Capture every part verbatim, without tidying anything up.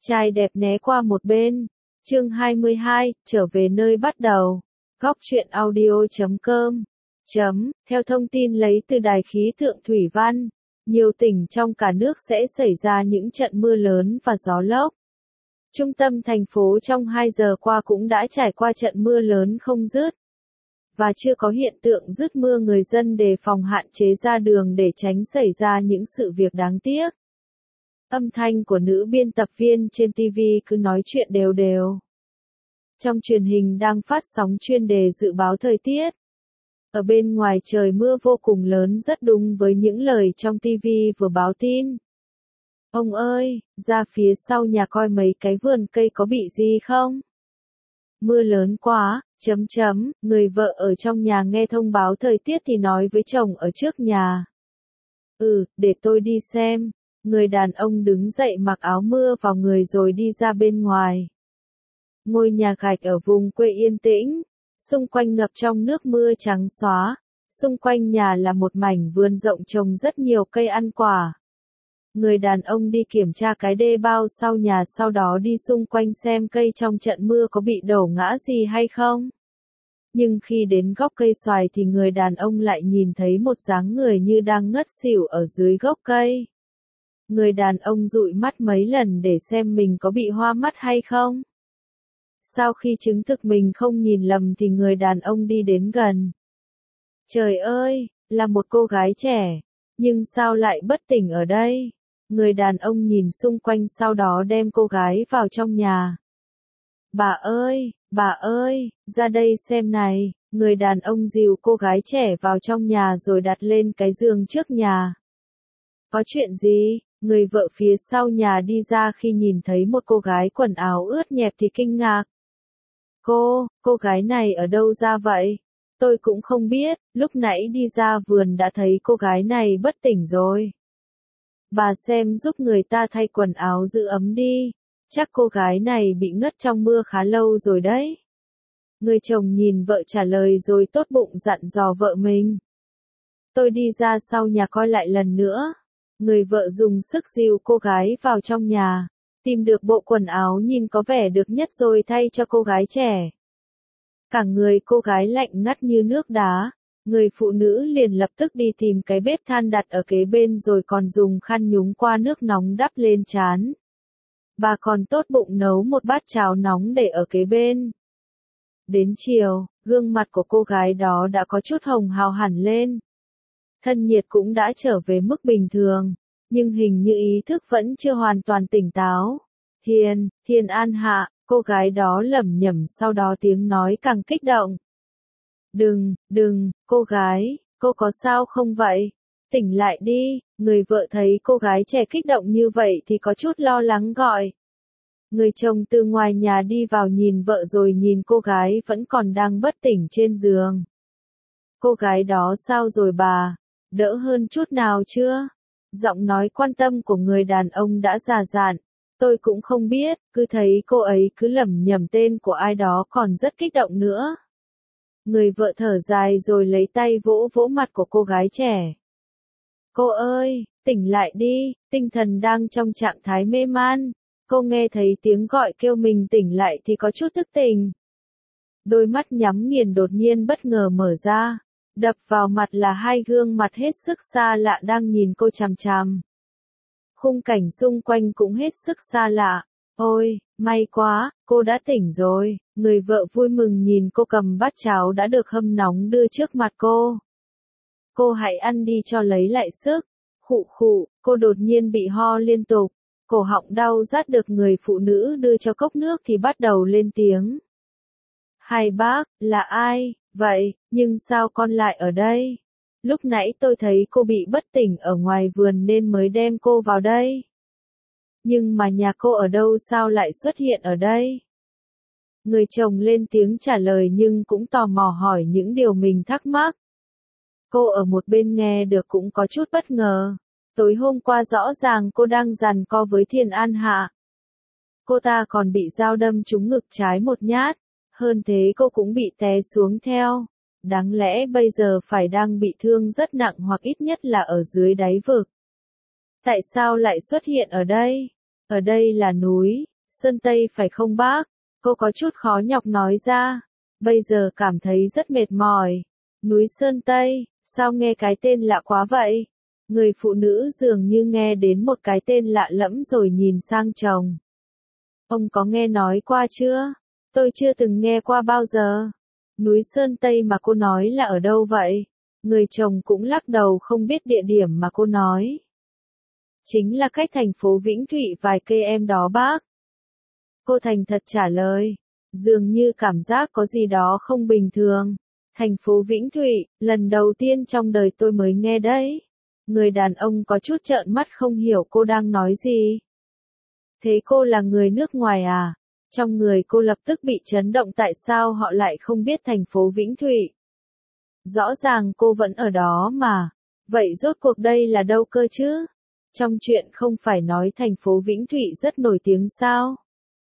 Trai đẹp né qua một bên. Chương hai mươi hai, trở về nơi bắt đầu. Góc truyện audio chấm com. Chấm, theo thông tin lấy từ Đài khí tượng thủy văn, nhiều tỉnh trong cả nước sẽ xảy ra những trận mưa lớn và gió lốc. Trung tâm thành phố trong hai giờ qua cũng đã trải qua trận mưa lớn không dứt. Và chưa có hiện tượng dứt mưa, người dân đề phòng hạn chế ra đường để tránh xảy ra những sự việc đáng tiếc. Âm thanh của nữ biên tập viên trên ti vi cứ nói chuyện đều đều. Trong truyền hình đang phát sóng chuyên đề dự báo thời tiết. Ở bên ngoài trời mưa vô cùng lớn, rất đúng với những lời trong ti vi vừa báo tin. Ông ơi, ra phía sau nhà coi mấy cái vườn cây có bị gì không? Mưa lớn quá, chấm chấm, người vợ ở trong nhà nghe thông báo thời tiết thì nói với chồng ở trước nhà. Ừ, để tôi đi xem. Người đàn ông đứng dậy mặc áo mưa vào người rồi đi ra bên ngoài. Ngôi nhà gạch ở vùng quê yên tĩnh, xung quanh ngập trong nước mưa trắng xóa, xung quanh nhà là một mảnh vườn rộng trồng rất nhiều cây ăn quả. Người đàn ông đi kiểm tra cái đê bao sau nhà, sau đó đi xung quanh xem cây trong trận mưa có bị đổ ngã gì hay không. Nhưng khi đến gốc cây xoài thì người đàn ông lại nhìn thấy một dáng người như đang ngất xỉu ở dưới gốc cây. Người đàn ông dụi mắt mấy lần để xem mình có bị hoa mắt hay không. Sau khi chứng thực mình không nhìn lầm thì người đàn ông đi đến gần. Trời ơi, là một cô gái trẻ, nhưng sao lại bất tỉnh ở đây? Người đàn ông nhìn xung quanh sau đó đem cô gái vào trong nhà. Bà ơi, bà ơi, ra đây xem này. Người đàn ông dìu cô gái trẻ vào trong nhà rồi đặt lên cái giường trước nhà. Có chuyện gì? Người vợ phía sau nhà đi ra khi nhìn thấy một cô gái quần áo ướt nhẹp thì kinh ngạc. Cô, cô gái này ở đâu ra vậy? Tôi cũng không biết, lúc nãy đi ra vườn đã thấy cô gái này bất tỉnh rồi. Bà xem giúp người ta thay quần áo giữ ấm đi, chắc cô gái này bị ngất trong mưa khá lâu rồi đấy. Người chồng nhìn vợ trả lời rồi tốt bụng dặn dò vợ mình. Tôi đi ra sau nhà coi lại lần nữa. Người vợ dùng sức dìu cô gái vào trong nhà, tìm được bộ quần áo nhìn có vẻ được nhất rồi thay cho cô gái trẻ. Cả người cô gái lạnh ngắt như nước đá, người phụ nữ liền lập tức đi tìm cái bếp than đặt ở kế bên rồi còn dùng khăn nhúng qua nước nóng đắp lên trán. Bà còn tốt bụng nấu một bát cháo nóng để ở kế bên. Đến chiều, gương mặt của cô gái đó đã có chút hồng hào hẳn lên. Thân nhiệt cũng đã trở về mức bình thường, nhưng hình như ý thức vẫn chưa hoàn toàn tỉnh táo. Thiên, Thiên An Hạ, cô gái đó lẩm nhẩm, sau đó tiếng nói càng kích động. Đừng, đừng, cô gái, cô có sao không vậy? Tỉnh lại đi. Người vợ thấy cô gái trẻ kích động như vậy thì có chút lo lắng gọi. Người chồng từ ngoài nhà đi vào nhìn vợ rồi nhìn cô gái vẫn còn đang bất tỉnh trên giường. Cô gái đó sao rồi bà? Đỡ hơn chút nào chưa? Giọng nói quan tâm của người đàn ông đã già dặn. Tôi cũng không biết, cứ thấy cô ấy cứ lẩm nhẩm tên của ai đó còn rất kích động nữa. Người vợ thở dài rồi lấy tay vỗ vỗ mặt của cô gái trẻ. Cô ơi, tỉnh lại đi, tinh thần đang trong trạng thái mê man. Cô nghe thấy tiếng gọi kêu mình tỉnh lại thì có chút thức tỉnh. Đôi mắt nhắm nghiền đột nhiên bất ngờ mở ra. Đập vào mặt là hai gương mặt hết sức xa lạ đang nhìn cô chằm chằm. Khung cảnh xung quanh cũng hết sức xa lạ. Ôi, may quá, cô đã tỉnh rồi. Người vợ vui mừng nhìn cô cầm bát cháo đã được hâm nóng đưa trước mặt cô. Cô hãy ăn đi cho lấy lại sức. Khụ khụ, cô đột nhiên bị ho liên tục. Cổ họng đau rát, được người phụ nữ đưa cho cốc nước thì bắt đầu lên tiếng. Hai bác, là ai? Vậy, nhưng sao con lại ở đây? Lúc nãy tôi thấy cô bị bất tỉnh ở ngoài vườn nên mới đem cô vào đây. Nhưng mà nhà cô ở đâu sao lại xuất hiện ở đây? Người chồng lên tiếng trả lời nhưng cũng tò mò hỏi những điều mình thắc mắc. Cô ở một bên nghe được cũng có chút bất ngờ. Tối hôm qua rõ ràng cô đang giằng co với Thiên An Hạ. Cô ta còn bị dao đâm trúng ngực trái một nhát. Hơn thế cô cũng bị té xuống theo. Đáng lẽ bây giờ phải đang bị thương rất nặng hoặc ít nhất là ở dưới đáy vực. Tại sao lại xuất hiện ở đây? Ở đây là núi, Sơn Tây phải không bác? Cô có chút khó nhọc nói ra. Bây giờ cảm thấy rất mệt mỏi. Núi Sơn Tây, sao nghe cái tên lạ quá vậy? Người phụ nữ dường như nghe đến một cái tên lạ lẫm rồi nhìn sang chồng. Ông có nghe nói qua chưa? Tôi chưa từng nghe qua bao giờ. Núi Sơn Tây mà cô nói là ở đâu vậy? Người chồng cũng lắc đầu không biết địa điểm mà cô nói. Chính là cách thành phố Vĩnh Thụy vài cây em đó bác. Cô thành thật trả lời. Dường như cảm giác có gì đó không bình thường. Thành phố Vĩnh Thụy, lần đầu tiên trong đời tôi mới nghe đấy. Người đàn ông có chút trợn mắt không hiểu cô đang nói gì. Thế cô là người nước ngoài à? Trong người cô lập tức bị chấn động tại sao họ lại không biết thành phố Vĩnh Thụy. Rõ ràng cô vẫn ở đó mà. Vậy rốt cuộc đây là đâu cơ chứ? Trong chuyện không phải nói thành phố Vĩnh Thụy rất nổi tiếng sao?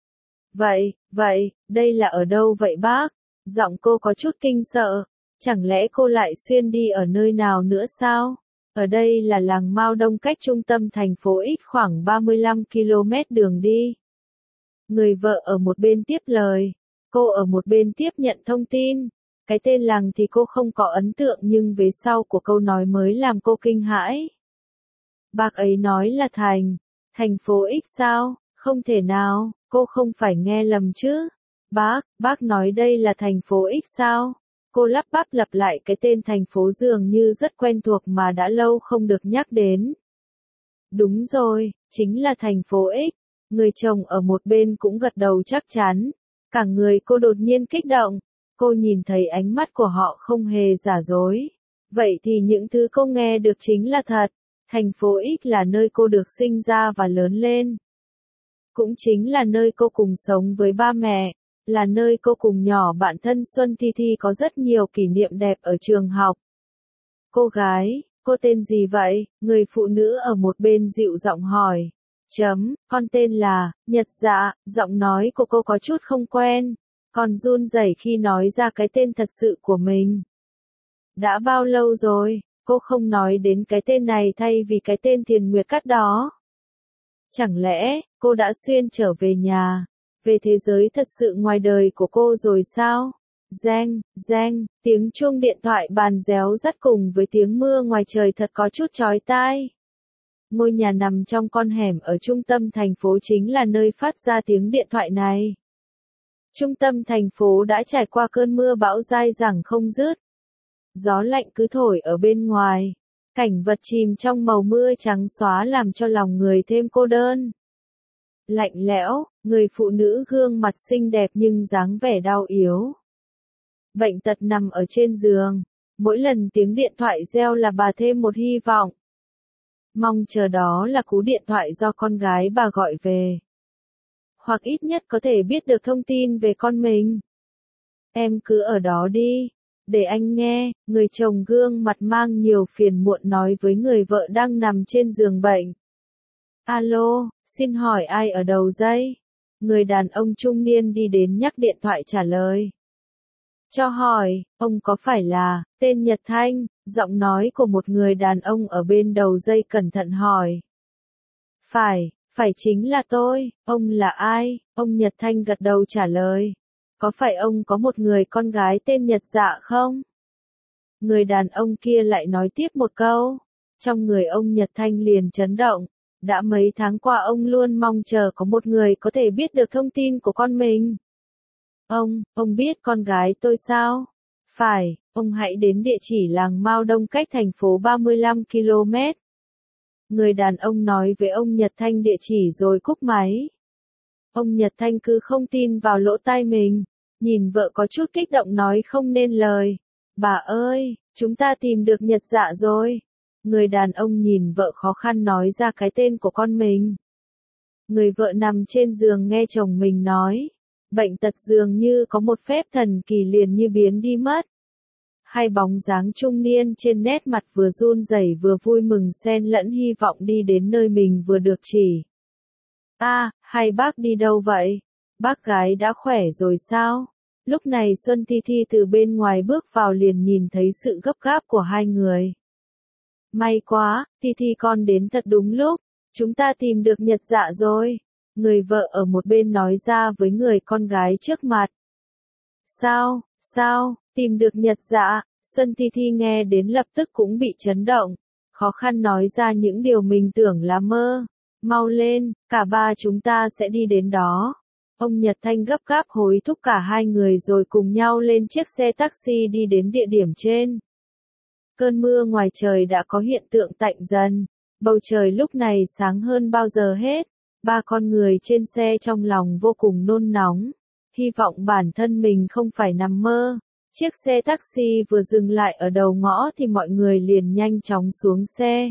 Vậy, vậy, đây là ở đâu vậy bác? Giọng cô có chút kinh sợ. Chẳng lẽ cô lại xuyên đi ở nơi nào nữa sao? Ở đây là làng Mao Đông cách trung tâm thành phố X khoảng ba mươi lăm ki lô mét đường đi. Người vợ ở một bên tiếp lời. Cô ở một bên tiếp nhận thông tin. Cái tên làng thì cô không có ấn tượng nhưng vế sau của câu nói mới làm cô kinh hãi. Bác ấy nói là thành, thành phố X sao? Không thể nào, cô không phải nghe lầm chứ? Bác, bác nói đây là thành phố X sao? Cô lắp bắp lặp lại cái tên thành phố dường như rất quen thuộc mà đã lâu không được nhắc đến. Đúng rồi, chính là thành phố X. Người chồng ở một bên cũng gật đầu chắc chắn. Cả người cô đột nhiên kích động. Cô nhìn thấy ánh mắt của họ không hề giả dối. Vậy thì những thứ cô nghe được chính là thật. Thành phố X là nơi cô được sinh ra và lớn lên. Cũng chính là nơi cô cùng sống với ba mẹ. Là nơi cô cùng nhỏ bạn thân Xuân Thi Thi có rất nhiều kỷ niệm đẹp ở trường học. Cô gái, cô tên gì vậy? Người phụ nữ ở một bên dịu giọng hỏi. Chấm, con tên là, Nhật Dạ, giọng nói của cô có chút không quen. Còn run rẩy khi nói ra cái tên thật sự của mình. Đã bao lâu rồi, cô không nói đến cái tên này thay vì cái tên Thiền Nguyệt Cát đó. Chẳng lẽ, cô đã xuyên trở về nhà, về thế giới thật sự ngoài đời của cô rồi sao? Reng, reng, tiếng chuông điện thoại bàn réo rắt cùng với tiếng mưa ngoài trời thật có chút chói tai. Ngôi nhà nằm trong con hẻm ở trung tâm thành phố chính là nơi phát ra tiếng điện thoại này. Trung tâm thành phố đã trải qua cơn mưa bão dai dẳng không dứt. Gió lạnh cứ thổi ở bên ngoài. Cảnh vật chìm trong màu mưa trắng xóa làm cho lòng người thêm cô đơn. Lạnh lẽo, người phụ nữ gương mặt xinh đẹp nhưng dáng vẻ đau yếu. Bệnh tật nằm ở trên giường. Mỗi lần tiếng điện thoại reo là bà thêm một hy vọng. Mong chờ đó là cú điện thoại do con gái bà gọi về. Hoặc ít nhất có thể biết được thông tin về con mình. Em cứ ở đó đi. Để anh nghe, người chồng gương mặt mang nhiều phiền muộn nói với người vợ đang nằm trên giường bệnh. Alo, xin hỏi ai ở đầu dây? Người đàn ông trung niên đi đến nhắc điện thoại trả lời. Cho hỏi, ông có phải là, tên Nhật Thanh, giọng nói của một người đàn ông ở bên đầu dây cẩn thận hỏi. Phải, phải chính là tôi, ông là ai? Ông Nhật Thanh gật đầu trả lời. Có phải ông có một người con gái tên Nhật Dạ không? Người đàn ông kia lại nói tiếp một câu. Trong người ông Nhật Thanh liền chấn động. Đã mấy tháng qua ông luôn mong chờ có một người có thể biết được thông tin của con mình. Ông, ông biết con gái tôi sao? Phải, ông hãy đến địa chỉ làng Mao Đông cách thành phố ba mươi lăm ki lô mét. Người đàn ông nói với ông Nhật Thanh địa chỉ rồi cúp máy. Ông Nhật Thanh cứ không tin vào lỗ tai mình. Nhìn vợ có chút kích động nói không nên lời. Bà ơi, chúng ta tìm được Nhật Dạ rồi. Người đàn ông nhìn vợ khó khăn nói ra cái tên của con mình. Người vợ nằm trên giường nghe chồng mình nói. Bệnh tật dường như có một phép thần kỳ liền như biến đi mất. Hai bóng dáng trung niên trên nét mặt vừa run rẩy vừa vui mừng xen lẫn hy vọng đi đến nơi mình vừa được chỉ. A, à, hai bác đi đâu vậy? Bác gái đã khỏe rồi sao? Lúc này Xuân Thi Thi từ bên ngoài bước vào liền nhìn thấy sự gấp gáp của hai người. May quá, Thi Thi con đến thật đúng lúc. Chúng ta tìm được Nhật Dạ rồi. Người vợ ở một bên nói ra với người con gái trước mặt. Sao, sao, tìm được Nhật Dạ? Xuân Thi Thi nghe đến lập tức cũng bị chấn động, khó khăn nói ra những điều mình tưởng là mơ. Mau lên, cả ba chúng ta sẽ đi đến đó. Ông Nhật Thanh gấp gáp hối thúc cả hai người rồi cùng nhau lên chiếc xe taxi đi đến địa điểm trên. Cơn mưa ngoài trời đã có hiện tượng tạnh dần, bầu trời lúc này sáng hơn bao giờ hết. Ba con người trên xe trong lòng vô cùng nôn nóng, hy vọng bản thân mình không phải nằm mơ. Chiếc xe taxi vừa dừng lại ở đầu ngõ thì mọi người liền nhanh chóng xuống xe.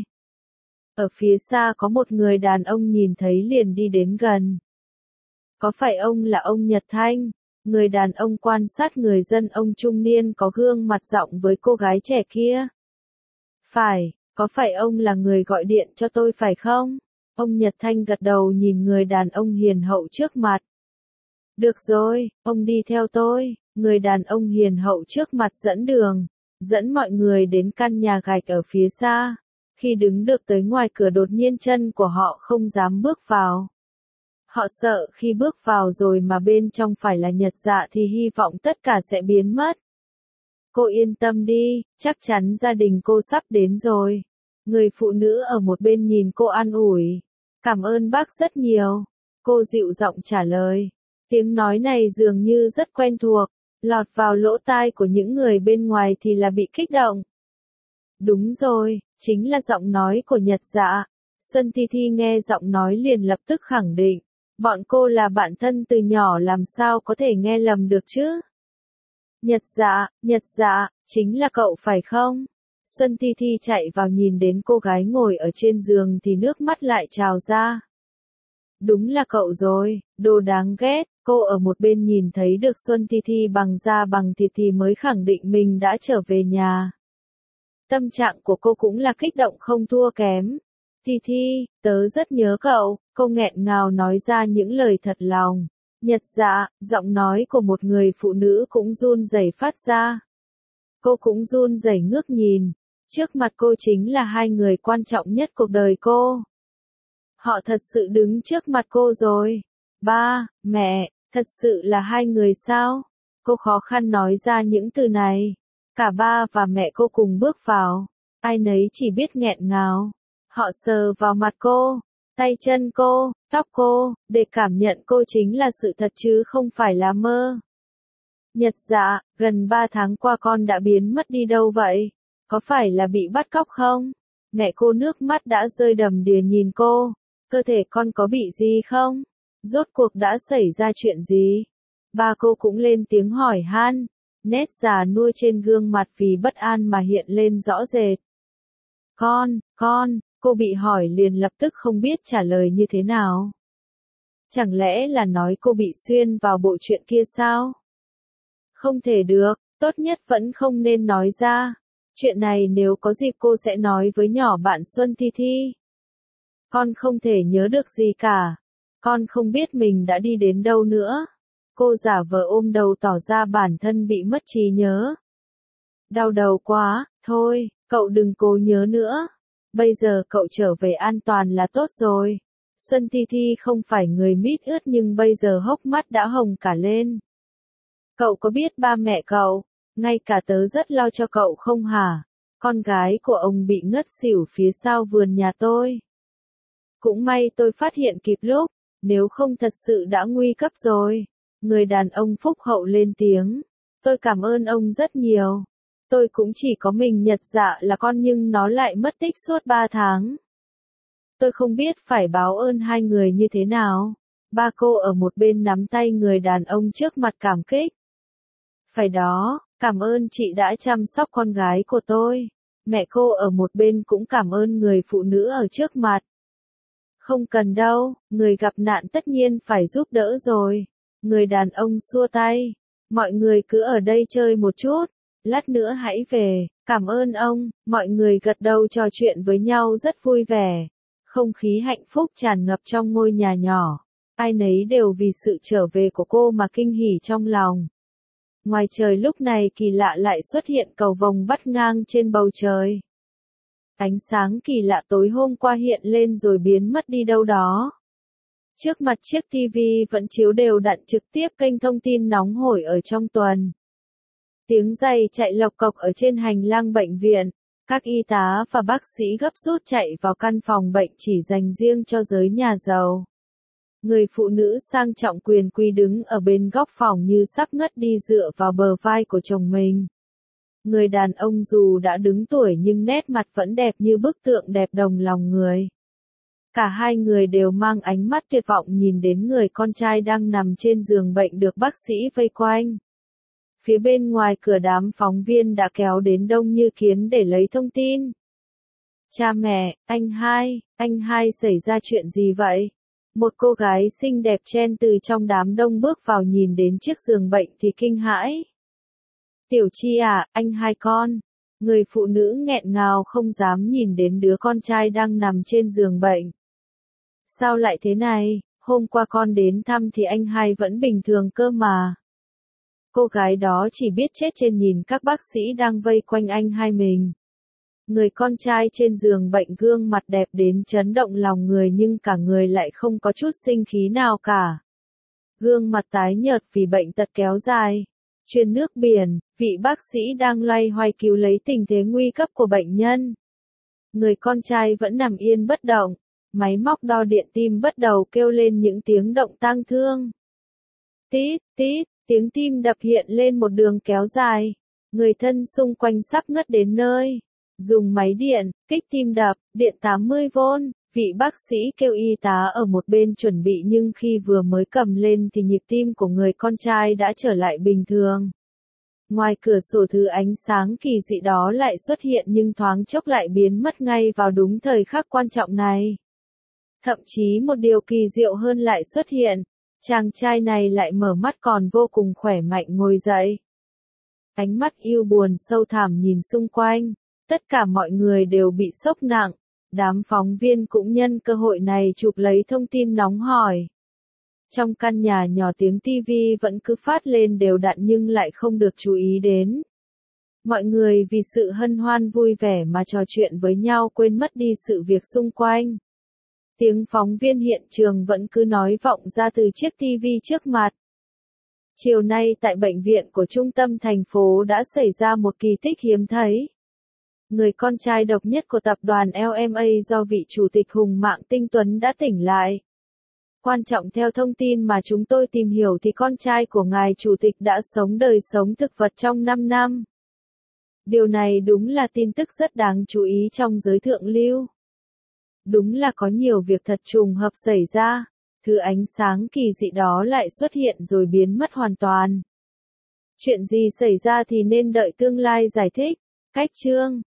Ở phía xa có một người đàn ông nhìn thấy liền đi đến gần. Có phải ông là ông Nhật Thanh? Người đàn ông quan sát người dân ông trung niên có gương mặt giọng với cô gái trẻ kia. Phải, có phải ông là người gọi điện cho tôi phải không? Ông Nhật Thanh gật đầu nhìn người đàn ông hiền hậu trước mặt. Được rồi, ông đi theo tôi. Người đàn ông hiền hậu trước mặt dẫn đường, dẫn mọi người đến căn nhà gạch ở phía xa. Khi đứng được tới ngoài cửa đột nhiên chân của họ không dám bước vào. Họ sợ khi bước vào rồi mà bên trong phải là Nhật Dạ thì hy vọng tất cả sẽ biến mất. Cô yên tâm đi, chắc chắn gia đình cô sắp đến rồi. Người phụ nữ ở một bên nhìn cô an ủi. Cảm ơn bác rất nhiều. Cô dịu giọng trả lời. Tiếng nói này dường như rất quen thuộc, lọt vào lỗ tai của những người bên ngoài thì là bị kích động. Đúng rồi, chính là giọng nói của Nhật Dạ. Xuân Thi Thi nghe giọng nói liền lập tức khẳng định. Bọn cô là bạn thân từ nhỏ làm sao có thể nghe lầm được chứ? Nhật Dạ, Nhật Dạ, chính là cậu phải không? Xuân Thi Thi chạy vào nhìn đến cô gái ngồi ở trên giường thì nước mắt lại trào ra. Đúng là cậu rồi, đồ đáng ghét. Cô ở một bên nhìn thấy được Xuân Thi Thi bằng da bằng thịt thì mới khẳng định mình đã trở về nhà. Tâm trạng của cô cũng là kích động không thua kém. Thi Thi, tớ rất nhớ cậu, cô nghẹn ngào nói ra những lời thật lòng. Nhật Dạ, giọng nói của một người phụ nữ cũng run rẩy phát ra. Cô cũng run rẩy ngước nhìn. Trước mặt cô chính là hai người quan trọng nhất cuộc đời cô. Họ thật sự đứng trước mặt cô rồi. Ba, mẹ, thật sự là hai người sao? Cô khó khăn nói ra những từ này. Cả ba và mẹ cô cùng bước vào. Ai nấy chỉ biết nghẹn ngào. Họ sờ vào mặt cô, tay chân cô, tóc cô, để cảm nhận cô chính là sự thật chứ không phải là mơ. Nhật Dạ, gần ba tháng qua con đã biến mất đi đâu vậy? Có phải là bị bắt cóc không? Mẹ cô nước mắt đã rơi đầm đìa nhìn cô. Cơ thể con có bị gì không? Rốt cuộc đã xảy ra chuyện gì? Ba cô cũng lên tiếng hỏi han. Nét già nua trên gương mặt vì bất an mà hiện lên rõ rệt. Con, con, cô bị hỏi liền lập tức không biết trả lời như thế nào. Chẳng lẽ là nói cô bị xuyên vào bộ chuyện kia sao? Không thể được, tốt nhất vẫn không nên nói ra. Chuyện này nếu có dịp cô sẽ nói với nhỏ bạn Xuân Thi Thi. Con không thể nhớ được gì cả. Con không biết mình đã đi đến đâu nữa. Cô giả vờ ôm đầu tỏ ra bản thân bị mất trí nhớ. Đau đầu quá, thôi, cậu đừng cố nhớ nữa. Bây giờ cậu trở về an toàn là tốt rồi. Xuân Thi Thi không phải người mít ướt nhưng bây giờ hốc mắt đã hồng cả lên. Cậu có biết ba mẹ cậu, ngay cả tớ rất lo cho cậu không hả? Con gái của ông bị ngất xỉu phía sau vườn nhà tôi. Cũng may tôi phát hiện kịp lúc, nếu không thật sự đã nguy cấp rồi. Người đàn ông phúc hậu lên tiếng. Tôi cảm ơn ông rất nhiều. Tôi cũng chỉ có mình Nhật Dạ là con nhưng nó lại mất tích suốt ba tháng. Tôi không biết phải báo ơn hai người như thế nào. Ba cô ở một bên nắm tay người đàn ông trước mặt cảm kích. Phải đó, cảm ơn chị đã chăm sóc con gái của tôi. Mẹ cô ở một bên cũng cảm ơn người phụ nữ ở trước mặt. Không cần đâu, người gặp nạn tất nhiên phải giúp đỡ rồi. Người đàn ông xua tay. Mọi người cứ ở đây chơi một chút. Lát nữa hãy về, cảm ơn ông. Mọi người gật đầu trò chuyện với nhau rất vui vẻ. Không khí hạnh phúc tràn ngập trong ngôi nhà nhỏ. Ai nấy đều vì sự trở về của cô mà kinh hỉ trong lòng. Ngoài trời lúc này kỳ lạ lại xuất hiện cầu vồng vắt ngang trên bầu trời. Ánh sáng kỳ lạ tối hôm qua hiện lên rồi biến mất đi đâu đó. Trước mặt chiếc ti vi vẫn chiếu đều đặn trực tiếp kênh thông tin nóng hổi ở trong tuần. Tiếng giày chạy lộc cộc ở trên hành lang bệnh viện, các y tá và bác sĩ gấp rút chạy vào căn phòng bệnh chỉ dành riêng cho giới nhà giàu. Người phụ nữ sang trọng quyền quy đứng ở bên góc phòng như sắp ngất đi dựa vào bờ vai của chồng mình. Người đàn ông dù đã đứng tuổi nhưng nét mặt vẫn đẹp như bức tượng đẹp đồng lòng người. Cả hai người đều mang ánh mắt tuyệt vọng nhìn đến người con trai đang nằm trên giường bệnh được bác sĩ vây quanh. Phía bên ngoài cửa đám phóng viên đã kéo đến đông như kiến để lấy thông tin. Cha mẹ, anh hai, anh hai xảy ra chuyện gì vậy? Một cô gái xinh đẹp chen từ trong đám đông bước vào nhìn đến chiếc giường bệnh thì kinh hãi. Tiểu Chi à, anh hai con. Người phụ nữ nghẹn ngào không dám nhìn đến đứa con trai đang nằm trên giường bệnh. Sao lại thế này, hôm qua con đến thăm thì anh hai vẫn bình thường cơ mà. Cô gái đó chỉ biết chết trên nhìn các bác sĩ đang vây quanh anh hai mình. Người con trai trên giường bệnh gương mặt đẹp đến chấn động lòng người nhưng cả người lại không có chút sinh khí nào cả. Gương mặt tái nhợt vì bệnh tật kéo dài. Truyền nước biển, vị bác sĩ đang loay hoay cứu lấy tình thế nguy cấp của bệnh nhân. Người con trai vẫn nằm yên bất động. Máy móc đo điện tim bắt đầu kêu lên những tiếng động tang thương. Tít, tít, tiếng tim đập hiện lên một đường kéo dài. Người thân xung quanh sắp ngất đến nơi. Dùng máy điện, kích tim đập, điện tám mươi vôn, vị bác sĩ kêu y tá ở một bên chuẩn bị nhưng khi vừa mới cầm lên thì nhịp tim của người con trai đã trở lại bình thường. Ngoài cửa sổ thứ ánh sáng kỳ dị đó lại xuất hiện nhưng thoáng chốc lại biến mất ngay vào đúng thời khắc quan trọng này. Thậm chí một điều kỳ diệu hơn lại xuất hiện, chàng trai này lại mở mắt còn vô cùng khỏe mạnh ngồi dậy. Ánh mắt yêu buồn sâu thẳm nhìn xung quanh, tất cả mọi người đều bị sốc nặng, đám phóng viên cũng nhân cơ hội này chụp lấy thông tin nóng hỏi. Trong căn nhà nhỏ tiếng tivi vẫn cứ phát lên đều đặn nhưng lại không được chú ý đến. Mọi người vì sự hân hoan vui vẻ mà trò chuyện với nhau quên mất đi sự việc xung quanh. Tiếng phóng viên hiện trường vẫn cứ nói vọng ra từ chiếc tivi trước mặt. Chiều nay tại bệnh viện của trung tâm thành phố đã xảy ra một kỳ tích hiếm thấy. Người con trai độc nhất của tập đoàn lờ em a do vị chủ tịch hùng mạng Tinh Tuấn đã tỉnh lại. Quan trọng theo thông tin mà chúng tôi tìm hiểu thì con trai của ngài chủ tịch đã sống đời sống thực vật trong năm năm. Điều này đúng là tin tức rất đáng chú ý trong giới thượng lưu. Đúng là có nhiều việc thật trùng hợp xảy ra, thứ ánh sáng kỳ dị đó lại xuất hiện rồi biến mất hoàn toàn. Chuyện gì xảy ra thì nên đợi tương lai giải thích. Cách chương